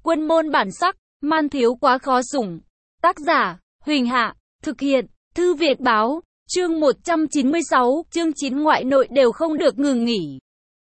Quân môn bản sắc, man thiếu quá khó sủng. Tác giả, Huỳnh Hạ, thực hiện, Thư Việt Báo, chương 196, chương 9 ngoại nội đều không được ngừng nghỉ.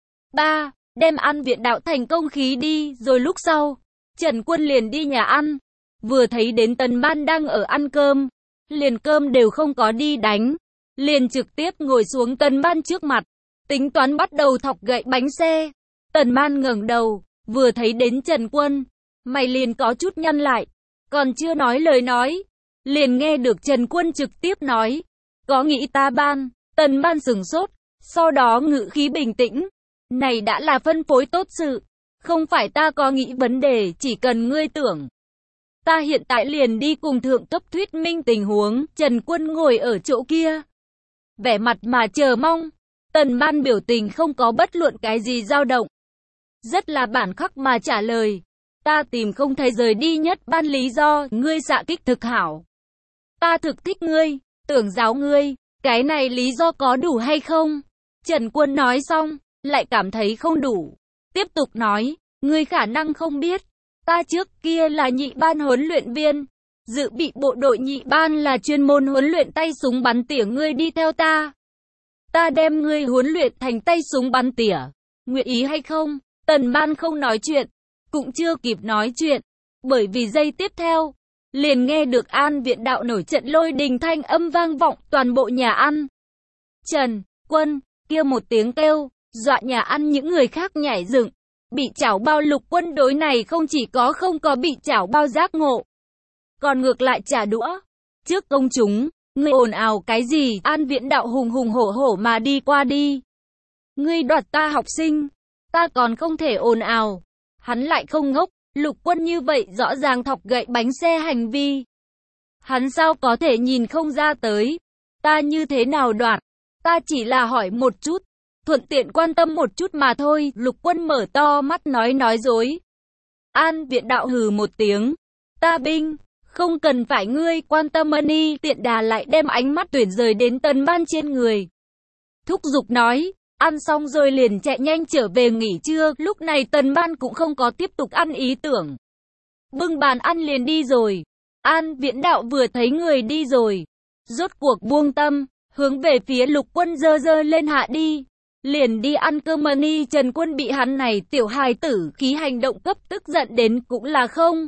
3. Đem An Viện Đạo thành công khí đi, rồi lúc sau, Trần Quân liền đi nhà ăn. Vừa thấy đến Tần Ban đang ở ăn cơm, liền cơm đều không có đi đánh, liền trực tiếp ngồi xuống Tần Ban trước mặt, tính toán bắt đầu thọc gậy bánh xe. Tần Ban ngẩng đầu, vừa thấy đến Trần Quân, mày liền có chút nhăn lại, còn chưa nói lời nói, liền nghe được Trần Quân trực tiếp nói, có nghĩ ta Ban. Tần Ban sửng sốt, sau đó ngữ khí bình tĩnh, này đã là phân phối tốt sự, không phải ta có nghĩ vấn đề, chỉ cần ngươi tưởng. Ta hiện tại liền đi cùng thượng cấp thuyết minh tình huống. Trần Quân ngồi ở chỗ kia, vẻ mặt mà chờ mong. Tần Ban biểu tình không có bất luận cái gì dao động, rất là bản khắc mà trả lời, ta tìm không thấy rời đi nhất ban lý do, ngươi xạ kích thực hảo. Ta thực thích ngươi, tưởng giáo ngươi, cái này lý do có đủ hay không? Trần Quân nói xong, lại cảm thấy không đủ. Tiếp tục nói, ngươi khả năng không biết, ta trước kia là nhị ban huấn luyện viên, dự bị bộ đội nhị ban là chuyên môn huấn luyện tay súng bắn tỉa, ngươi đi theo ta. Ta đem ngươi huấn luyện thành tay súng bắn tỉa, nguyện ý hay không? Tần Ban không nói chuyện, cũng chưa kịp nói chuyện, bởi vì giây tiếp theo, liền nghe được An Viện Đạo nổi trận lôi đình thanh âm vang vọng toàn bộ nhà ăn. Trần Quân, kia một tiếng kêu, dọa nhà ăn những người khác nhảy dựng. Bị chảo bao Lục Quân đối này không chỉ không có bị chảo bao giác ngộ, còn ngược lại trả đũa. Trước công chúng, ngươi ồn ào cái gì? An Viện Đạo hùng hùng hổ hổ mà đi qua đi. Ngươi đoạt ta học sinh, ta còn không thể ồn ào. Hắn lại không ngốc, Lục Quân như vậy rõ ràng thọc gậy bánh xe hành vi, hắn sao có thể nhìn không ra tới? Ta như thế nào đoạt? Ta chỉ là hỏi một chút, thuận tiện quan tâm một chút mà thôi. Lục Quân mở to mắt nói dối. An Viện Đạo hừ một tiếng, ta binh, không cần phải ngươi quan tâm đi. Tiện đà lại đem ánh mắt tuyển rời đến Tần Ban trên người, thúc giục nói, ăn xong rồi liền chạy nhanh trở về nghỉ trưa. Lúc này Tần Ban cũng không có tiếp tục ăn ý tưởng, bưng bàn ăn liền đi rồi. An Viện Đạo vừa thấy người đi rồi, rốt cuộc buông tâm, hướng về phía Lục Quân giơ lên hạ đi, liền đi ăn cơm đi. Trần Quân bị hắn này tiểu hài tử khí hành động cấp tức giận đến cũng là không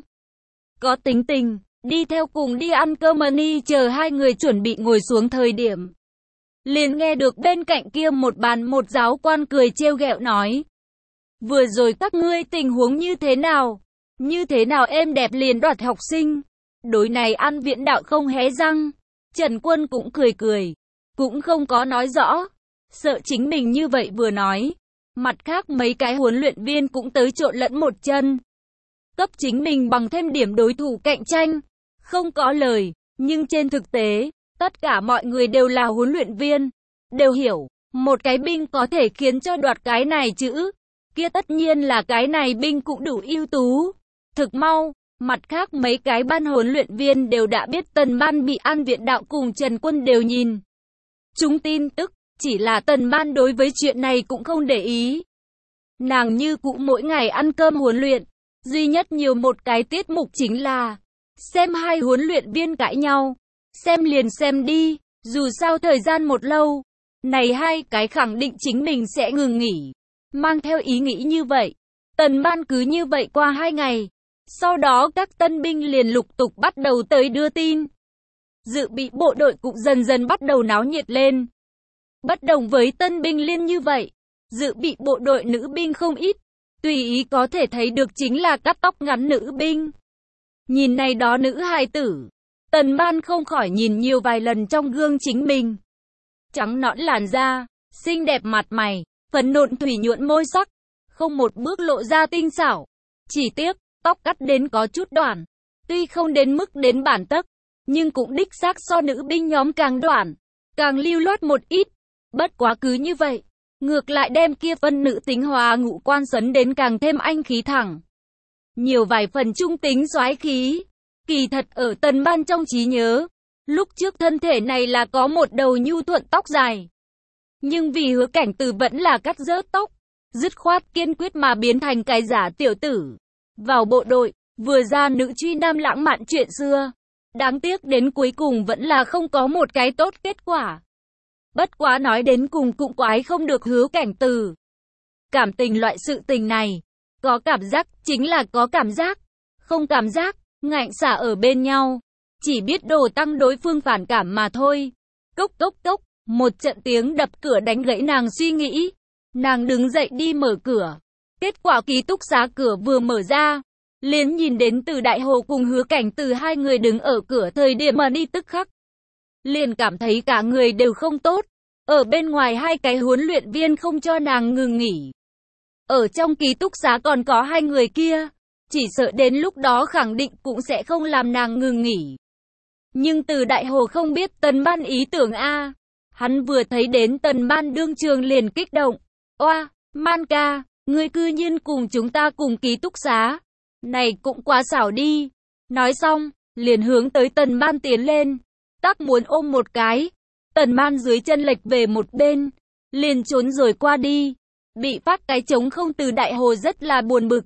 có tính tình, đi theo cùng đi ăn cơm đi. Chờ hai người chuẩn bị ngồi xuống thời điểm, liền nghe được bên cạnh kia một bàn một giáo quan cười trêu ghẹo nói, vừa rồi các ngươi tình huống như thế nào? Như thế nào êm đẹp liền đoạt học sinh? Đối này An Viện Đạo không hé răng. Trần Quân cũng cười, cũng không có nói rõ, sợ chính mình như vậy vừa nói, mặt khác mấy cái huấn luyện viên cũng tới trộn lẫn một chân, cấp chính mình bằng thêm điểm đối thủ cạnh tranh. Không có lời, nhưng trên thực tế, tất cả mọi người đều là huấn luyện viên, đều hiểu, một cái binh có thể khiến cho đoạt cái này chữ, kia tất nhiên là cái này binh cũng đủ ưu tú. Thực mau, mặt khác mấy cái ban huấn luyện viên đều đã biết Tần Ban bị An Viện Đạo cùng Trần Quân đều nhìn chúng tin tức, chỉ là Tần Ban đối với chuyện này cũng không để ý. Nàng như cũ mỗi ngày ăn cơm huấn luyện, duy nhất nhiều một cái tiết mục chính là xem hai huấn luyện viên cãi nhau. Xem liền xem đi, dù sao thời gian một lâu, này hai cái khẳng định chính mình sẽ ngừng nghỉ. Mang theo ý nghĩ như vậy, Tần Ban cứ như vậy qua 2 ngày. Sau đó các tân binh liền lục tục bắt đầu tới đưa tin. Dự bị bộ đội cũng dần dần bắt đầu náo nhiệt lên. Bất đồng với tân binh liên như vậy, dự bị bộ đội nữ binh không ít. Tùy ý có thể thấy được chính là cắt tóc ngắn nữ binh. Nhìn này đó nữ hài tử, Tần Ban không khỏi nhìn nhiều vài lần trong gương chính mình. Trắng nõn làn da, xinh đẹp mặt mày, phấn nộn thủy nhuận môi sắc, không một bước lộ ra tinh xảo. Chỉ tiếc, tóc cắt đến có chút đoạn, tuy không đến mức đến bản tấc, nhưng cũng đích xác so nữ binh nhóm càng đoạn, càng lưu loát một ít. Bất quá cứ như vậy, ngược lại đem kia phân nữ tính hóa ngũ quan sấn đến càng thêm anh khí thẳng. Nhiều vài phần trung tính soái khí. Kỳ thật ở Tần Ban trong trí nhớ, lúc trước thân thể này là có một đầu nhu thuận tóc dài. Nhưng vì Hứa Cảnh Từ vẫn là cắt rớt tóc, dứt khoát kiên quyết mà biến thành cái giả tiểu tử. Vào bộ đội, Vừa ra nữ truy nam lãng mạn chuyện xưa. Đáng tiếc đến cuối cùng vẫn là không có một cái tốt kết quả. Bất quá nói đến cùng cũng quái không được Hứa Cảnh Từ. Cảm tình loại sự tình này, có cảm giác chính là có cảm giác, không cảm giác, ngạnh xả ở bên nhau, chỉ biết đồ tăng đối phương phản cảm mà thôi. Cốc cốc cốc, một trận tiếng đập cửa đánh gãy nàng suy nghĩ. Nàng đứng dậy đi mở cửa. Kết quả ký túc xá cửa vừa mở ra, liền nhìn đến Từ Đại Hồ cùng Hứa Cảnh Từ hai người đứng ở cửa, thời điểm mà đi tức khắc. Liền cảm thấy cả người đều không tốt. Ở bên ngoài hai cái huấn luyện viên không cho nàng ngừng nghỉ. Ở trong ký túc xá còn có hai người kia, chỉ sợ đến lúc đó khẳng định cũng sẽ không làm nàng ngừng nghỉ. Nhưng Từ Đại Hồ không biết Tần Ban ý tưởng a. Hắn vừa thấy đến Tần Ban đương trường liền kích động. Oa, Man ca, ngươi cư nhiên cùng chúng ta cùng ký túc xá. Này cũng quá xảo đi. Nói xong, liền hướng tới Tần Ban tiến lên. Tác muốn ôm một cái. Tần Ban dưới chân lệch về một bên, liền trốn rồi qua đi. Bị phát cái trống không, Từ Đại Hồ rất là buồn bực.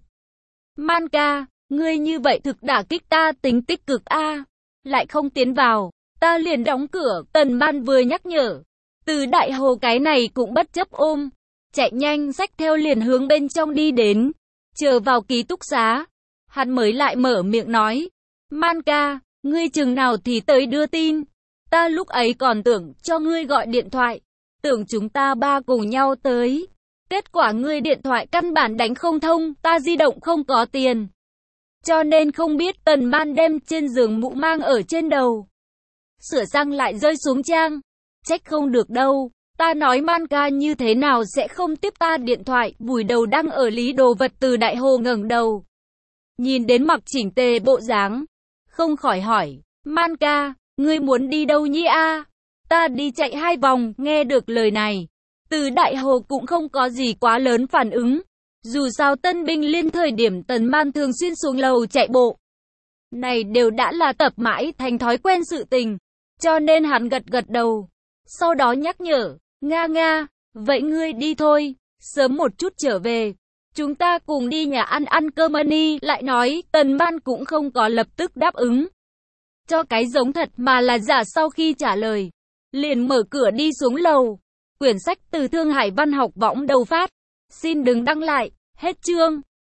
Man ca, ngươi như vậy thực đả kích ta tính tích cực a. Lại không tiến vào, ta liền đóng cửa. Tần Ban vừa nhắc nhở, Từ Đại Hồ cái này cũng bất chấp ôm, chạy nhanh xách theo liền hướng bên trong đi đến. Chờ vào ký túc xá, hắn mới lại mở miệng nói, Man ca, ngươi chừng nào thì tới đưa tin. Ta lúc ấy còn tưởng cho ngươi gọi điện thoại, tưởng chúng ta ba cùng nhau tới. Kết quả ngươi điện thoại căn bản đánh không thông, ta di động không có tiền. Cho nên không biết. Tần Ban đem trên giường mũ mang ở trên đầu, sửa sang lại rơi xuống trang. Trách không được đâu, ta nói Man ca như thế nào sẽ không tiếp ta điện thoại, vùi đầu đang ở lý đồ vật. Từ Đại Hồ ngẩng đầu, nhìn đến mặc chỉnh tề bộ dáng, không khỏi hỏi, Man ca, ngươi muốn đi đâu nhi a? Ta đi chạy 2 vòng. Nghe được lời này, Từ Đại Hồ cũng không có gì quá lớn phản ứng. Dù sao tân binh liên thời điểm Tần Ban thường xuyên xuống lầu chạy bộ, này đều đã là tập mãi thành thói quen sự tình. Cho nên hắn gật gật đầu, sau đó nhắc nhở, Nga Nga, vậy ngươi đi thôi, sớm một chút trở về. Chúng ta cùng đi nhà ăn cơm đi. Lại nói, Tần Ban cũng không có lập tức đáp ứng, cho cái giống thật mà là giả. Sau khi trả lời, liền mở cửa đi xuống lầu. Quyển sách từ Thương Hải Văn Học Võng đầu phát. Xin đừng đăng lại. Hết chương.